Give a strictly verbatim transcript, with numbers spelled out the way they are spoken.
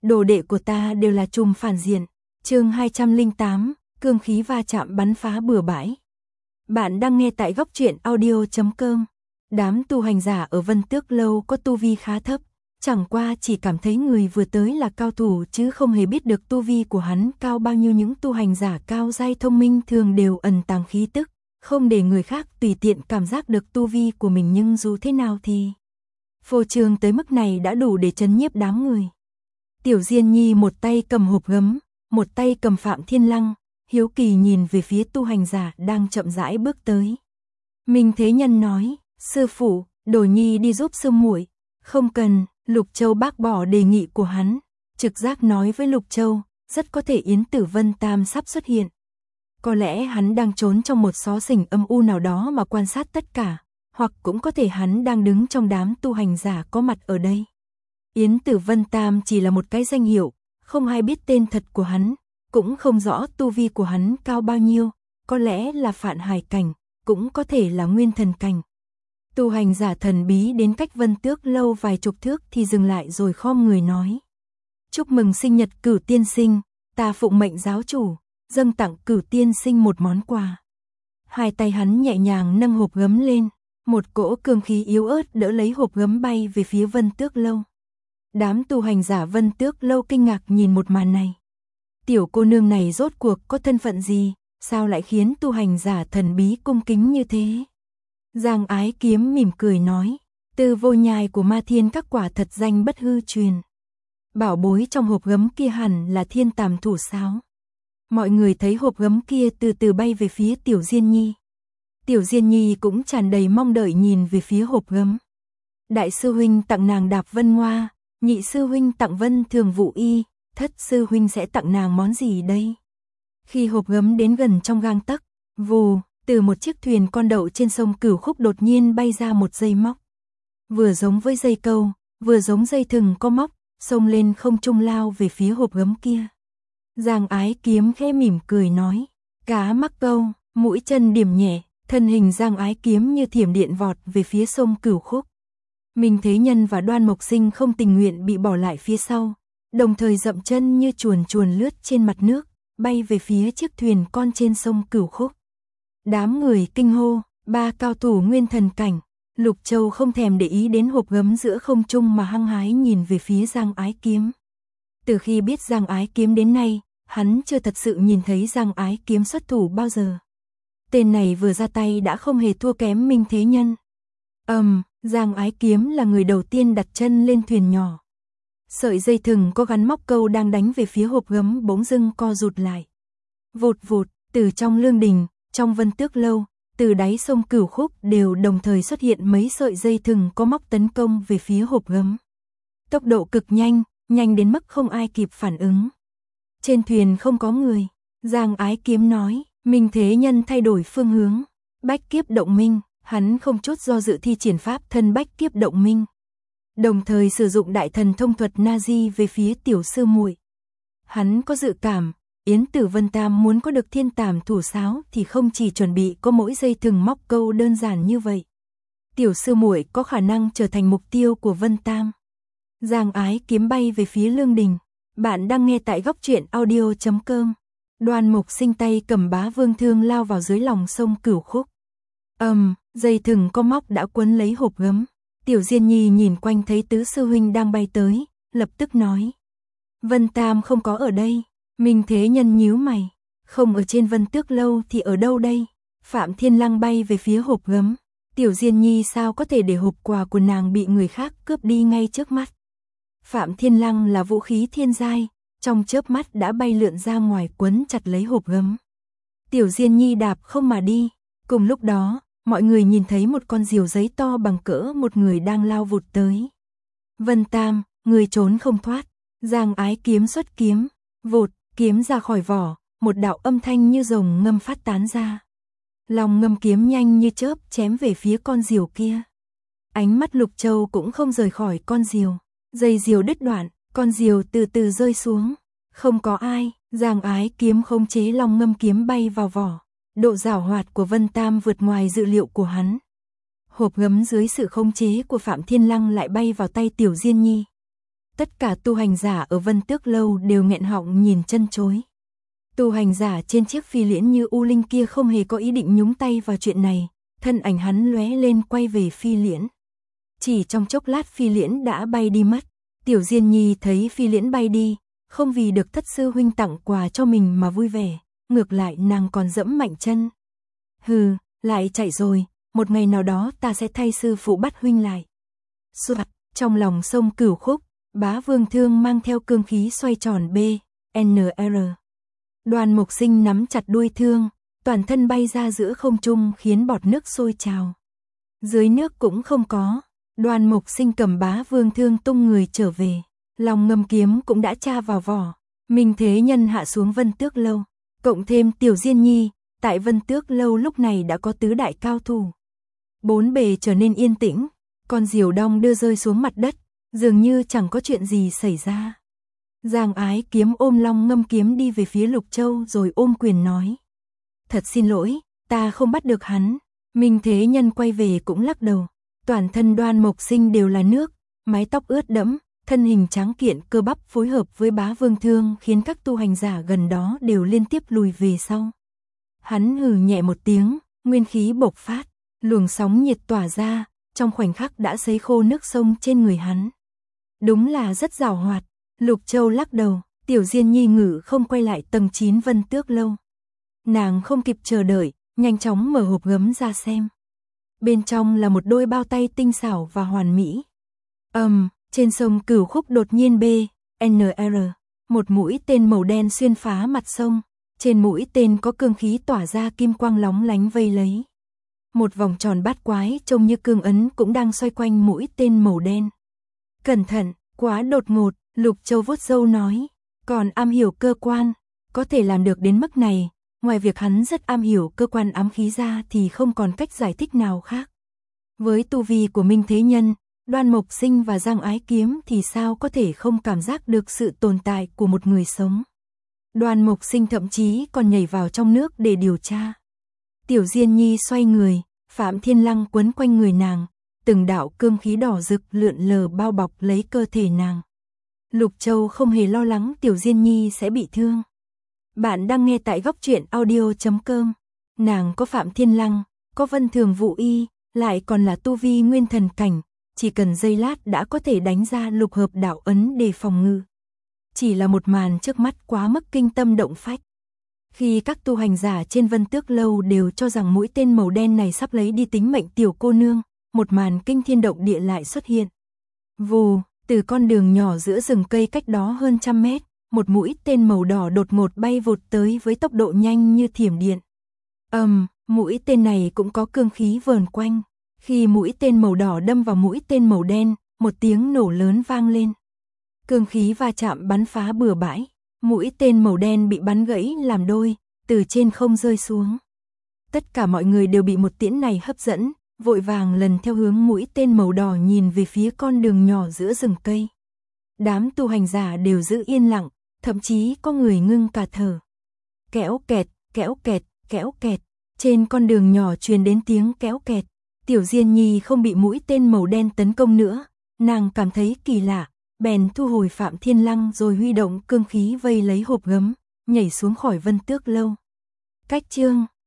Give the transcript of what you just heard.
đồ đệ của ta đều là trùm phản diện. Chương hai trăm lẻ tám, cương khí va chạm bắn phá bừa bãi. Bạn đang nghe tại góc truyện audio chấm com. Đám tu hành giả ở Vân Tước Lâu có tu vi khá thấp, chẳng qua chỉ cảm thấy người vừa tới là cao thủ chứ không hề biết được tu vi của hắn cao bao nhiêu. Những tu hành giả cao giai thông minh thường đều ẩn tàng khí tức, không để người khác tùy tiện cảm giác được tu vi của mình, nhưng dù thế nào thì phô trương tới mức này đã đủ để trấn nhiếp đám người. Tiểu Diên Nhi một tay cầm hộp gấm, một tay cầm Phạm Thiên Lăng, hiếu kỳ nhìn về phía tu hành giả đang chậm rãi bước tới. Minh Thế Nhân nói, sư phụ, Đồ Nhi đi giúp sư muội. Không cần. Lục Châu bác bỏ đề nghị của hắn, trực giác nói với Lục Châu, rất có thể Yến Tử Vân Tam sắp xuất hiện. Có lẽ hắn đang trốn trong một xó xỉnh âm u nào đó mà quan sát tất cả, hoặc cũng có thể hắn đang đứng trong đám tu hành giả có mặt ở đây. Yến Tử Vân Tam chỉ là một cái danh hiệu, không ai biết tên thật của hắn, cũng không rõ tu vi của hắn cao bao nhiêu, có lẽ là Phạn Hải cảnh, cũng có thể là Nguyên Thần cảnh. Tu hành giả thần bí đến cách Vân Tước Lâu vài chục thước thì dừng lại rồi khom người nói. Chúc mừng sinh nhật Cửu tiên sinh, ta phụng mệnh giáo chủ, dâng tặng Cửu tiên sinh một món quà. Hai tay hắn nhẹ nhàng nâng hộp gấm lên, một cỗ cương khí yếu ớt đỡ lấy hộp gấm bay về phía Vân Tước Lâu. Đám tu hành giả Vân Tước Lâu kinh ngạc nhìn một màn này. Tiểu cô nương này rốt cuộc có thân phận gì, sao lại khiến tu hành giả thần bí cung kính như thế? Giang Ái Kiếm mỉm cười nói, Tư Vô Nhai của Ma Thiên các quả thật danh bất hư truyền. Bảo bối trong hộp gấm kia hẳn là Thiên Tàm Thủ Sáo. Mọi người thấy hộp gấm kia từ từ bay về phía Tiểu Diên Nhi. Tiểu Diên Nhi cũng tràn đầy mong đợi nhìn về phía hộp gấm. Đại sư huynh tặng nàng Đạp Vân Ngoa, nhị sư huynh tặng Vân Thường Vũ Y, thất sư huynh sẽ tặng nàng món gì đây? Khi hộp gấm đến gần trong gang tấc, vù, từ một chiếc thuyền con đậu trên sông Cửu Khúc đột nhiên bay ra một dây móc. Vừa giống với dây câu, vừa giống dây thừng có móc, xông lên không trung lao về phía hộp gấm kia. Giang Ái Kiếm khẽ mỉm cười nói, cá mắc câu, mũi chân điểm nhẹ, thân hình Giang Ái Kiếm như thiểm điện vọt về phía sông Cửu Khúc. Minh Thế Nhân và Đoan Mộc Sinh không tình nguyện bị bỏ lại phía sau, đồng thời dậm chân như chuồn chuồn lướt trên mặt nước, bay về phía chiếc thuyền con trên sông Cửu Khúc. Đám người kinh hô, ba cao thủ Nguyên Thần cảnh. Lục Châu không thèm để ý đến hộp gấm giữa không trung mà hăng hái nhìn về phía Giang Ái Kiếm. Từ khi biết Giang Ái Kiếm đến nay, hắn chưa thật sự nhìn thấy Giang Ái Kiếm xuất thủ bao giờ. Tên này vừa ra tay đã không hề thua kém Minh Thế Nhân. Ầm, um, Giang Ái Kiếm là người đầu tiên đặt chân lên thuyền nhỏ. Sợi dây thừng có gắn móc câu đang đánh về phía hộp gấm bỗng dưng co rụt lại. Vụt vụt, từ trong lương đình, trong Vân Tước Lâu, từ đáy sông Cửu Khúc đều đồng thời xuất hiện mấy sợi dây thừng có móc tấn công về phía hộp gấm. Tốc độ cực nhanh, nhanh đến mức không ai kịp phản ứng. Trên thuyền không có người, Giang Ái Kiếm nói, Minh Thế Nhân thay đổi phương hướng. Bách Kiếp Động Minh, hắn không chút do dự thi triển pháp thân Bách Kiếp Động Minh. Đồng thời sử dụng đại thần thông thuật Na-di về phía tiểu sư muội. Hắn có dự cảm, Yến Tử Vân Tam muốn có được Thiên Tàm Thủ Sáo thì không chỉ chuẩn bị có mỗi dây thừng móc câu đơn giản như vậy. Tiểu sư muội có khả năng trở thành mục tiêu của Vân Tam. Giang Ái Kiếm bay về phía lương đình. Bạn đang nghe tại góc truyện audio chấm com. Đoan Mục Sinh tay cầm Bá Vương Thương lao vào dưới lòng sông Cửu Khúc. Ầm, um, dây thừng có móc đã quấn lấy hộp gấm. Tiểu Diên Nhi nhìn quanh thấy tứ sư huynh đang bay tới, lập tức nói. Vân Tam không có ở đây. Minh Thế Nhân nhíu mày, không ở trên Vân Tước Lâu thì ở đâu đây? Phạm Thiên Lăng bay về phía hộp gấm. Tiểu Diên Nhi sao có thể để hộp quà của nàng bị người khác cướp đi ngay trước mắt? Phạm Thiên Lăng là vũ khí thiên giai, trong chớp mắt đã bay lượn ra ngoài quấn chặt lấy hộp gấm. Tiểu Diên Nhi đạp không mà đi. Cùng lúc đó, mọi người nhìn thấy một con diều giấy to bằng cỡ một người đang lao vụt tới. Vân Tam, người trốn không thoát. Giang Ái Kiếm xuất kiếm, vụt, kiếm ra khỏi vỏ, một đạo âm thanh như rồng ngâm phát tán ra. Lòng ngâm kiếm nhanh như chớp chém về phía con diều kia. Ánh mắt Lục Châu cũng không rời khỏi con diều. Dây diều đứt đoạn, con diều từ từ rơi xuống. Không có ai, Giang Ái Kiếm khống chế lòng ngâm kiếm bay vào vỏ. Độ giảo hoạt của Vân Tam vượt ngoài dự liệu của hắn. Hộp gấm dưới sự khống chế của Phạm Thiên Lăng lại bay vào tay Tiểu Diên Nhi. Tất cả tu hành giả ở Vân Tước Lâu đều nghẹn họng nhìn chân chối. Tu hành giả trên chiếc phi liễn như U Linh kia không hề có ý định nhúng tay vào chuyện này, thân ảnh hắn lóe lên quay về phi liễn. Chỉ trong chốc lát phi liễn đã bay đi mất. Tiểu Diên Nhi thấy phi liễn bay đi, không vì được thất sư huynh tặng quà cho mình mà vui vẻ, ngược lại nàng còn dẫm mạnh chân. Hừ, lại chạy rồi, một ngày nào đó ta sẽ thay sư phụ bắt huynh lại. Soạt, trong lòng sông Cửu Khúc, Bá Vương Thương mang theo cương khí xoay tròn B, N R. Đoàn Mục Sinh nắm chặt đuôi thương, toàn thân bay ra giữa không trung khiến bọt nước sôi trào. Dưới nước cũng không có, Đoàn Mục Sinh cầm Bá Vương Thương tung người trở về, lòng ngâm kiếm cũng đã tra vào vỏ. Minh Thế Nhân hạ xuống Vân Tước Lâu, cộng thêm Tiểu Diên Nhi, tại Vân Tước Lâu lúc này đã có tứ đại cao thủ. Bốn bề trở nên yên tĩnh, con diều đong đưa rơi xuống mặt đất, dường như chẳng có chuyện gì xảy ra. Giang Ái Kiếm ôm Long Ngâm kiếm đi về phía Lục Châu rồi ôm quyền nói: "Thật xin lỗi, ta không bắt được hắn." Minh Thế Nhân quay về cũng lắc đầu, toàn thân Đoan Mộc Sinh đều là nước, mái tóc ướt đẫm, thân hình tráng kiện cơ bắp phối hợp với Bá Vương Thương khiến các tu hành giả gần đó đều liên tiếp lùi về sau. Hắn hừ nhẹ một tiếng, nguyên khí bộc phát, luồng sóng nhiệt tỏa ra, trong khoảnh khắc đã sấy khô nước sông trên người hắn. Đúng là rất giàu hoạt. Lục Châu lắc đầu, Tiểu Diên Nhi ngự không quay lại tầng chín Vân Tước Lâu. Nàng không kịp chờ đợi, nhanh chóng mở hộp gấm ra xem. Bên trong là một đôi bao tay tinh xảo và hoàn mỹ. Ầm, um, trên sông Cửu Khúc đột nhiên B, N R, một mũi tên màu đen xuyên phá mặt sông, trên mũi tên có cương khí tỏa ra kim quang lóng lánh vây lấy. Một vòng tròn bát quái trông như cương ấn cũng đang xoay quanh mũi tên màu đen. Cẩn thận, quá đột ngột. Lục Châu vuốt râu nói, còn am hiểu cơ quan, có thể làm được đến mức này, ngoài việc hắn rất am hiểu cơ quan ám khí ra thì không còn cách giải thích nào khác. Với tu vi của Minh Thế Nhân, Đoan Mộc Sinh và Giang Ái Kiếm thì sao có thể không cảm giác được sự tồn tại của một người sống. Đoan Mộc Sinh thậm chí còn nhảy vào trong nước để điều tra. Tiểu Diên Nhi xoay người, Phạm Thiên Lăng quấn quanh người nàng, từng đạo cương khí đỏ rực lượn lờ bao bọc lấy cơ thể nàng. Lục Châu không hề lo lắng Tiểu Diên Nhi sẽ bị thương. Bạn đang nghe tại góc truyện audio chấm com. Nàng có Phạm Thiên Lăng, có Vân Thường Vũ Y, lại còn là tu vi nguyên thần cảnh, chỉ cần giây lát đã có thể đánh ra lục hợp đạo ấn để phòng ngự. Chỉ là một màn trước mắt quá mức kinh tâm động phách. Khi các tu hành giả trên Vân Tước Lâu đều cho rằng mũi tên màu đen này sắp lấy đi tính mệnh tiểu cô nương, một màn kinh thiên động địa lại xuất hiện. Vù, từ con đường nhỏ giữa rừng cây cách đó hơn trăm mét, một mũi tên màu đỏ đột ngột bay vụt tới với tốc độ nhanh như thiểm điện. Ầm, um, mũi tên này cũng có cương khí vờn quanh. Khi mũi tên màu đỏ đâm vào mũi tên màu đen, một tiếng nổ lớn vang lên. Cương khí va chạm bắn phá bừa bãi, mũi tên màu đen bị bắn gãy làm đôi, từ trên không rơi xuống. Tất cả mọi người đều bị một tiễn này hấp dẫn, vội vàng lần theo hướng mũi tên màu đỏ nhìn về phía con đường nhỏ giữa rừng cây. Đám tu hành giả đều giữ yên lặng, thậm chí có người ngưng cả thở. Kéo kẹt, kéo kẹt, kéo kẹt, trên con đường nhỏ truyền đến tiếng kéo kẹt. Tiểu Diên Nhi không bị mũi tên màu đen tấn công nữa, nàng cảm thấy kỳ lạ, bèn thu hồi Phạm Thiên Lăng rồi huy động cương khí vây lấy hộp gấm, nhảy xuống khỏi Vân Tước Lâu. Cách chương